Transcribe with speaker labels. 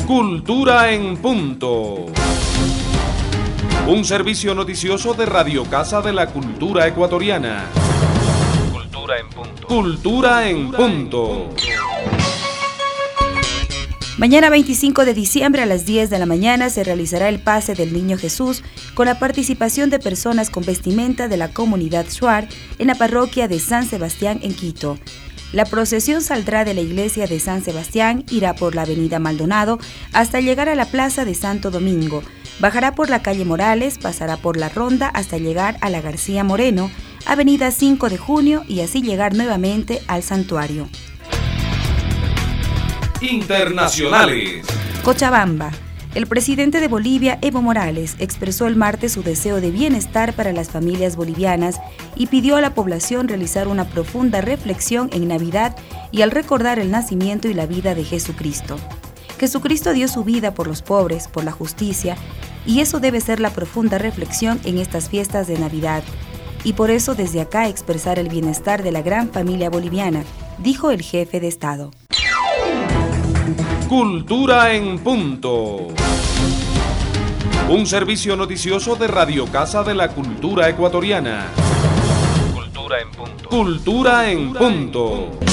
Speaker 1: Cultura en Punto. Un servicio noticioso de Radio Casa de la Cultura Ecuatoriana. Cultura en Punto. Cultura en Punto.
Speaker 2: Mañana 25 de diciembre a las 10 de la mañana se realizará el Pase del Niño Jesús con la participación de personas con vestimenta de la comunidad Shuar en la parroquia de San Sebastián en Quito. La procesión saldrá de la iglesia de San Sebastián, irá por la avenida Maldonado hasta llegar a la plaza de Santo Domingo, bajará por la calle Morales, pasará por la Ronda hasta llegar a la García Moreno, avenida 5 de Junio y así llegar nuevamente al santuario.
Speaker 1: Internacionales.
Speaker 2: Cochabamba. El presidente de Bolivia, Evo Morales, expresó el martes su deseo de bienestar para las familias bolivianas y pidió a la población realizar una profunda reflexión en Navidad y al recordar el nacimiento y la vida de Jesucristo. Jesucristo dio su vida por los pobres, por la justicia, y eso debe ser la profunda reflexión en estas fiestas de Navidad. Y por eso desde acá expresar el bienestar de la gran familia boliviana, dijo el jefe de Estado.
Speaker 1: Cultura en Punto. Un servicio noticioso de Radio Casa de la Cultura Ecuatoriana. Cultura en Punto. Cultura en Punto.